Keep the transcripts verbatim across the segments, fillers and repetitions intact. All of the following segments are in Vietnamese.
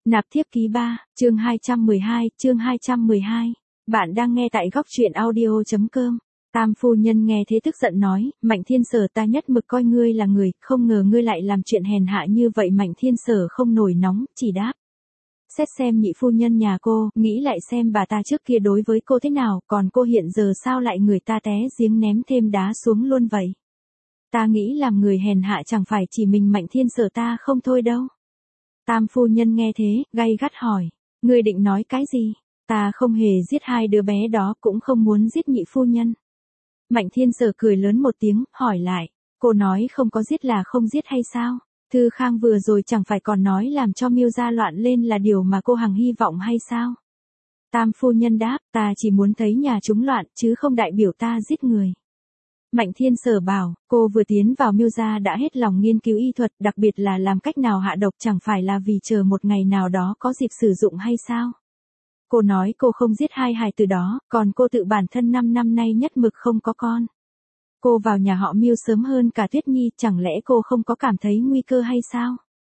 Nạp thiếp ký ba, chương hai trăm mười hai, chương hai trăm mười hai. Bạn đang nghe tại góc truyện audio.com. Tam phu nhân nghe thế tức giận nói, Mạnh Thiên Sở ta nhất mực coi ngươi là người, không ngờ ngươi lại làm chuyện hèn hạ như vậy. Mạnh Thiên Sở không nổi nóng, chỉ đáp. Xét xem nhị phu nhân nhà cô, nghĩ lại xem bà ta trước kia đối với cô thế nào, còn cô hiện giờ sao lại người ta té giếng ném thêm đá xuống luôn vậy. Ta nghĩ làm người hèn hạ chẳng phải chỉ mình Mạnh Thiên Sở ta không thôi đâu. Tam phu nhân nghe thế, gay gắt hỏi, ngươi định nói cái gì? Ta không hề giết hai đứa bé đó, cũng không muốn giết nhị phu nhân. Mạnh Thiên Sở cười lớn một tiếng, hỏi lại, cô nói không có giết là không giết hay sao? Thư Khang vừa rồi chẳng phải còn nói làm cho Miêu gia loạn lên là điều mà cô hằng hy vọng hay sao? Tam phu nhân đáp, ta chỉ muốn thấy nhà chúng loạn, chứ không đại biểu ta giết người. Mạnh Thiên Sở bảo, cô vừa tiến vào Miêu gia đã hết lòng nghiên cứu y thuật, đặc biệt là làm cách nào hạ độc, chẳng phải là vì chờ một ngày nào đó có dịp sử dụng hay sao? Cô nói cô không giết hai hài tử đó, còn cô tự bản thân năm năm nay nhất mực không có con. Cô vào nhà họ Miêu sớm hơn cả Tuyết Nhi, chẳng lẽ cô không có cảm thấy nguy cơ hay sao?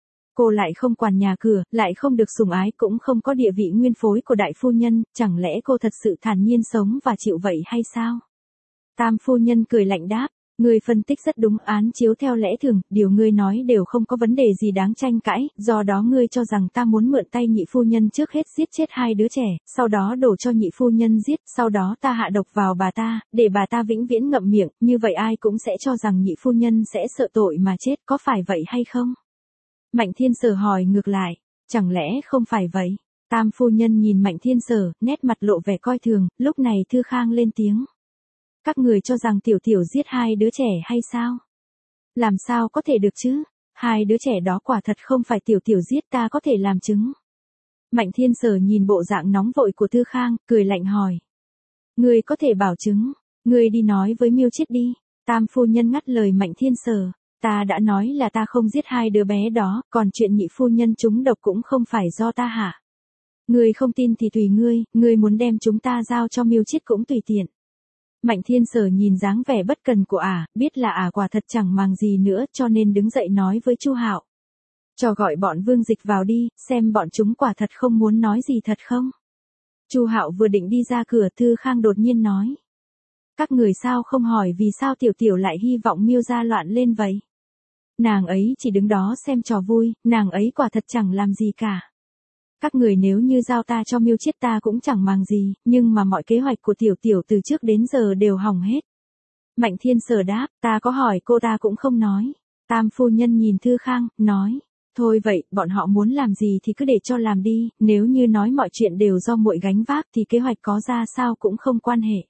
Cô lại không quản nhà cửa, lại không được sủng ái, cũng không có địa vị nguyên phối của đại phu nhân, chẳng lẽ cô thật sự thản nhiên sống và chịu vậy hay sao? Tam phu nhân cười lạnh đáp, ngươi phân tích rất đúng, án chiếu theo lẽ thường, điều ngươi nói đều không có vấn đề gì đáng tranh cãi, do đó ngươi cho rằng ta muốn mượn tay nhị phu nhân trước hết giết chết hai đứa trẻ, sau đó đổ cho nhị phu nhân giết, sau đó ta hạ độc vào bà ta, để bà ta vĩnh viễn ngậm miệng, như vậy ai cũng sẽ cho rằng nhị phu nhân sẽ sợ tội mà chết, có phải vậy hay không? Mạnh Thiên Sở hỏi ngược lại, chẳng lẽ không phải vậy? Tam phu nhân nhìn Mạnh Thiên Sở, nét mặt lộ vẻ coi thường, lúc này Thư Khang lên tiếng. Các người cho rằng tiểu tiểu giết hai đứa trẻ hay sao? Làm sao có thể được chứ? Hai đứa trẻ đó quả thật không phải tiểu tiểu giết, ta có thể làm chứng. Mạnh Thiên Sở nhìn bộ dạng nóng vội của Thư Khang, cười lạnh hỏi. Ngươi có thể bảo chứng, ngươi đi nói với Miêu Chiết đi. Tam phu nhân ngắt lời Mạnh Thiên Sở. Ta đã nói là ta không giết hai đứa bé đó, còn chuyện nhị phu nhân chúng độc cũng không phải do ta hả? Ngươi không tin thì tùy ngươi, ngươi muốn đem chúng ta giao cho Miêu Chiết cũng tùy tiện. Mạnh Thiên Sở nhìn dáng vẻ bất cần của ả, biết là ả quả thật chẳng màng gì nữa, cho nên đứng dậy nói với Chu Hạo. Cho gọi bọn Vương Dịch vào đi, xem bọn chúng quả thật không muốn nói gì thật không? Chu Hạo vừa định đi ra cửa, Thư Khang đột nhiên nói. Các người sao không hỏi vì sao tiểu tiểu lại hy vọng Miêu gia loạn lên vậy? Nàng ấy chỉ đứng đó xem trò vui, nàng ấy quả thật chẳng làm gì cả. Các người nếu như giao ta cho Miêu Chiết ta cũng chẳng màng gì, nhưng mà mọi kế hoạch của tiểu tiểu từ trước đến giờ đều hỏng hết. Mạnh Thiên Sở đáp, ta có hỏi cô ta cũng không nói. Tam phu nhân nhìn Thư Khang, nói, thôi vậy, bọn họ muốn làm gì thì cứ để cho làm đi, nếu như nói mọi chuyện đều do muội gánh vác thì kế hoạch có ra sao cũng không quan hệ.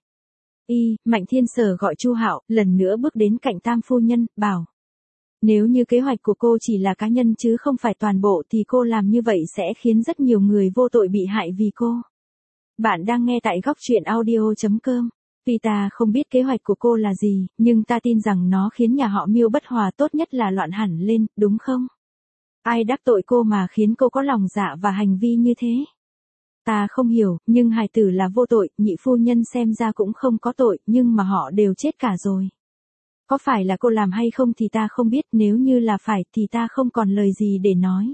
Y, Mạnh Thiên Sở gọi Chu Hạo, lần nữa bước đến cạnh Tam phu nhân, bảo. Nếu như kế hoạch của cô chỉ là cá nhân chứ không phải toàn bộ thì cô làm như vậy sẽ khiến rất nhiều người vô tội bị hại vì cô. Bạn đang nghe tại góc truyện audio.com. Tuy ta không biết kế hoạch của cô là gì, nhưng ta tin rằng nó khiến nhà họ Miêu bất hòa, tốt nhất là loạn hẳn lên, đúng không? Ai đắc tội cô mà khiến cô có lòng dạ và hành vi như thế? Ta không hiểu, nhưng hài tử là vô tội, nhị phu nhân xem ra cũng không có tội, nhưng mà họ đều chết cả rồi. Có phải là cô làm hay không thì ta không biết, nếu như là phải thì ta không còn lời gì để nói.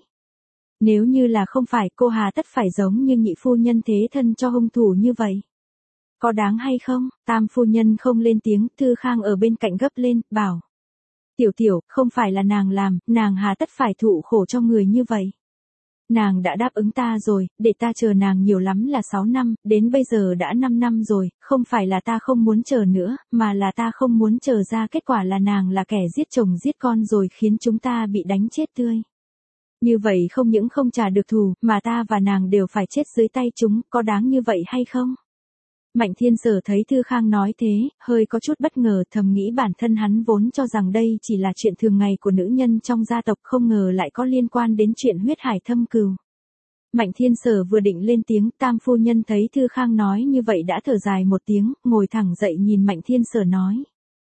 Nếu như là không phải, cô hà tất phải giống như nhị phu nhân thế thân cho hung thủ như vậy. Có đáng hay không? Tam phu nhân không lên tiếng, Thư Khang ở bên cạnh gấp lên, bảo. Tiểu tiểu, không phải là nàng làm, nàng hà tất phải thụ khổ cho người như vậy. Nàng đã đáp ứng ta rồi, để ta chờ nàng nhiều lắm là sáu năm, đến bây giờ đã năm năm rồi, không phải là ta không muốn chờ nữa, mà là ta không muốn chờ ra kết quả là nàng là kẻ giết chồng giết con rồi khiến chúng ta bị đánh chết tươi. Như vậy không những không trả được thù, mà ta và nàng đều phải chết dưới tay chúng, có đáng như vậy hay không? Mạnh Thiên Sở thấy Thư Khang nói thế, hơi có chút bất ngờ, thầm nghĩ bản thân hắn vốn cho rằng đây chỉ là chuyện thường ngày của nữ nhân trong gia tộc, không ngờ lại có liên quan đến chuyện huyết hải thâm cừu. Mạnh Thiên Sở vừa định lên tiếng, Tam phu nhân thấy Thư Khang nói như vậy đã thở dài một tiếng, ngồi thẳng dậy nhìn Mạnh Thiên Sở nói.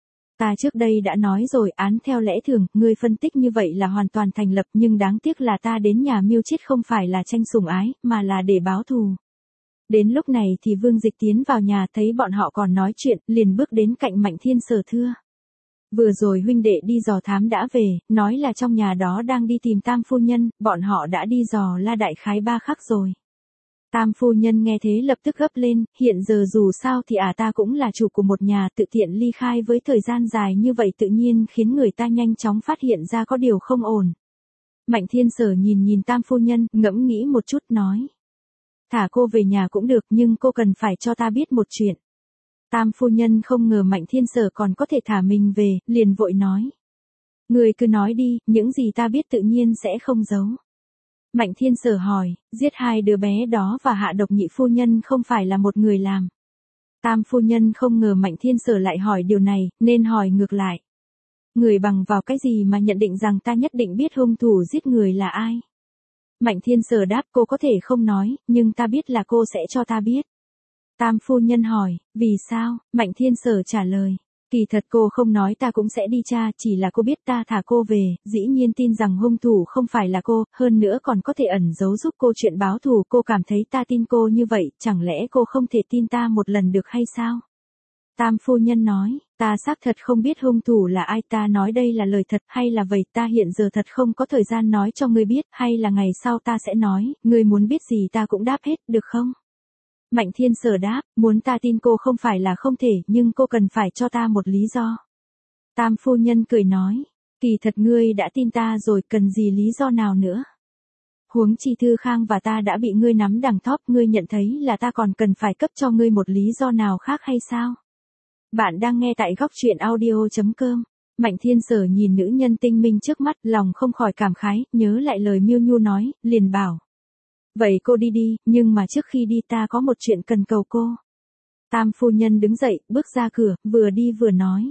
Ta trước đây đã nói rồi, án theo lẽ thường, ngươi phân tích như vậy là hoàn toàn thành lập, nhưng đáng tiếc là ta đến nhà Miêu Chiết không phải là tranh sủng ái, mà là để báo thù. Đến lúc này thì Vương Dịch tiến vào nhà thấy bọn họ còn nói chuyện, liền bước đến cạnh Mạnh Thiên Sở thưa. Vừa rồi huynh đệ đi dò thám đã về, nói là trong nhà đó đang đi tìm tam phu nhân, bọn họ đã đi dò la đại khái ba khắc rồi. Tam phu nhân nghe thế lập tức gấp lên, hiện giờ dù sao thì à ta cũng là chủ của một nhà, tự tiện ly khai với thời gian dài như vậy tự nhiên khiến người ta nhanh chóng phát hiện ra có điều không ổn. Mạnh Thiên Sở nhìn nhìn tam phu nhân, ngẫm nghĩ một chút nói. Thả cô về nhà cũng được nhưng cô cần phải cho ta biết một chuyện. Tam phu nhân không ngờ Mạnh Thiên Sở còn có thể thả mình về, liền vội nói. Người cứ nói đi, những gì ta biết tự nhiên sẽ không giấu. Mạnh Thiên Sở hỏi, giết hai đứa bé đó và hạ độc nhị phu nhân không phải là một người làm. Tam phu nhân không ngờ Mạnh Thiên Sở lại hỏi điều này, nên hỏi ngược lại. Người bằng vào cái gì mà nhận định rằng ta nhất định biết hung thủ giết người là ai? Mạnh Thiên Sở đáp cô có thể không nói, nhưng ta biết là cô sẽ cho ta biết. Tam phu nhân hỏi, vì sao? Mạnh Thiên Sở trả lời. Kỳ thật cô không nói ta cũng sẽ đi tra, chỉ là cô biết ta thả cô về, dĩ nhiên tin rằng hung thủ không phải là cô, hơn nữa còn có thể ẩn giấu giúp cô chuyện báo thù, cô cảm thấy ta tin cô như vậy, chẳng lẽ cô không thể tin ta một lần được hay sao? Tam phu nhân nói, ta xác thật không biết hung thủ là ai, ta nói đây là lời thật hay là vậy, ta hiện giờ thật không có thời gian nói cho ngươi biết, hay là ngày sau ta sẽ nói, ngươi muốn biết gì ta cũng đáp hết, được không? Mạnh Thiên Sở đáp, muốn ta tin cô không phải là không thể, nhưng cô cần phải cho ta một lý do. Tam phu nhân cười nói, kỳ thật ngươi đã tin ta rồi, cần gì lý do nào nữa? Huống chi Thư Khang và ta đã bị ngươi nắm đằng thóp, ngươi nhận thấy là ta còn cần phải cấp cho ngươi một lý do nào khác hay sao? Bạn đang nghe tại góc truyện audio chấm com. Mạnh Thiên Sở nhìn nữ nhân tinh minh trước mắt, lòng không khỏi cảm khái, nhớ lại lời Miêu Nhu nói, liền bảo. Vậy cô đi đi, nhưng mà trước khi đi ta có một chuyện cần cầu cô. Tam phu nhân đứng dậy, bước ra cửa, vừa đi vừa nói.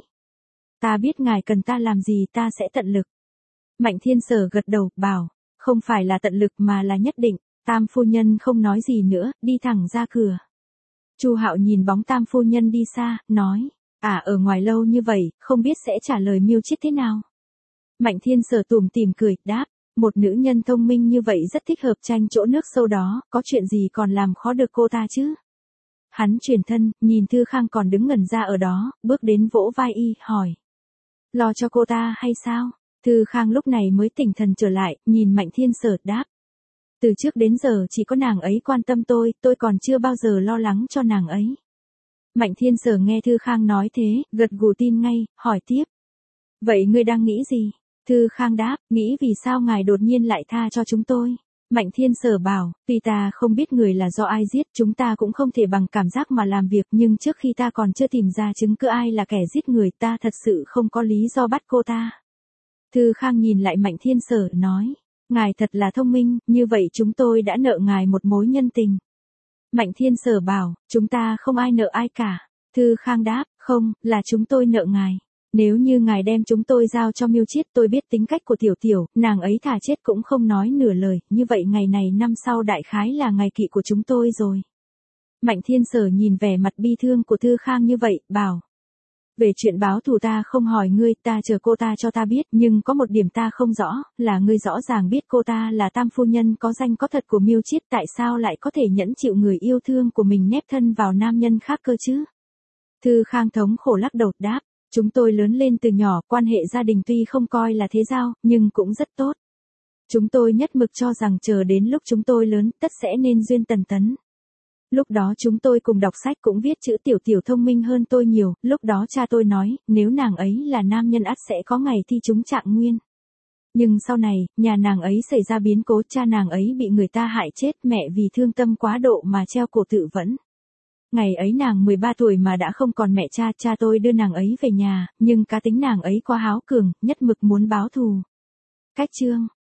Ta biết ngài cần ta làm gì ta sẽ tận lực. Mạnh Thiên Sở gật đầu, bảo, không phải là tận lực mà là nhất định. Tam phu nhân không nói gì nữa, đi thẳng ra cửa. Chu Hạo nhìn bóng tam phu nhân đi xa, nói, à ở ngoài lâu như vậy, không biết sẽ trả lời Miêu Chiết thế nào. Mạnh Thiên Sở tủm tỉm cười, đáp, một nữ nhân thông minh như vậy rất thích hợp tranh chỗ nước sâu đó, có chuyện gì còn làm khó được cô ta chứ. Hắn chuyển thân, nhìn Thư Khang còn đứng ngẩn ra ở đó, bước đến vỗ vai y, hỏi. Lo cho cô ta hay sao? Thư Khang lúc này mới tỉnh thần trở lại, nhìn Mạnh Thiên Sở đáp. Từ trước đến giờ chỉ có nàng ấy quan tâm tôi, tôi còn chưa bao giờ lo lắng cho nàng ấy. Mạnh Thiên Sở nghe Thư Khang nói thế, gật gù tin ngay, hỏi tiếp. Vậy ngươi đang nghĩ gì? Thư Khang đáp, nghĩ vì sao ngài đột nhiên lại tha cho chúng tôi. Mạnh Thiên Sở bảo, tuy ta không biết người là do ai giết, chúng ta cũng không thể bằng cảm giác mà làm việc, nhưng trước khi ta còn chưa tìm ra chứng cứ ai là kẻ giết người, ta thật sự không có lý do bắt cô ta. Thư Khang nhìn lại Mạnh Thiên Sở, nói, ngài thật là thông minh, như vậy chúng tôi đã nợ ngài một mối nhân tình. Mạnh Thiên Sở bảo, chúng ta không ai nợ ai cả. Thư Khang đáp, không, là chúng tôi nợ ngài. Nếu như ngài đem chúng tôi giao cho Miêu Chiết, tôi biết tính cách của Tiểu Tiểu, nàng ấy thà chết cũng không nói nửa lời, như vậy ngày này năm sau đại khái là ngày kỵ của chúng tôi rồi. Mạnh Thiên Sở nhìn vẻ mặt bi thương của Thư Khang như vậy, bảo. Về chuyện báo thù ta không hỏi ngươi, ta chờ cô ta cho ta biết, nhưng có một điểm ta không rõ, là ngươi rõ ràng biết cô ta là tam phu nhân có danh có thật của Miêu Chiết, tại sao lại có thể nhẫn chịu người yêu thương của mình nép thân vào nam nhân khác cơ chứ? Thư Khang thống khổ lắc đầu, đáp. Chúng tôi lớn lên từ nhỏ, quan hệ gia đình tuy không coi là thế giao, nhưng cũng rất tốt. Chúng tôi nhất mực cho rằng chờ đến lúc chúng tôi lớn, tất sẽ nên duyên tần tấn. Lúc đó chúng tôi cùng đọc sách cũng viết chữ, Tiểu Tiểu thông minh hơn tôi nhiều, lúc đó cha tôi nói, nếu nàng ấy là nam nhân ắt sẽ có ngày thi trúng trạng nguyên. Nhưng sau này, nhà nàng ấy xảy ra biến cố, cha nàng ấy bị người ta hại chết, mẹ vì thương tâm quá độ mà treo cổ tự vẫn. Ngày ấy nàng mười ba tuổi mà đã không còn mẹ cha, cha tôi đưa nàng ấy về nhà, nhưng cá tính nàng ấy quá háo cường, nhất mực muốn báo thù. Cách chương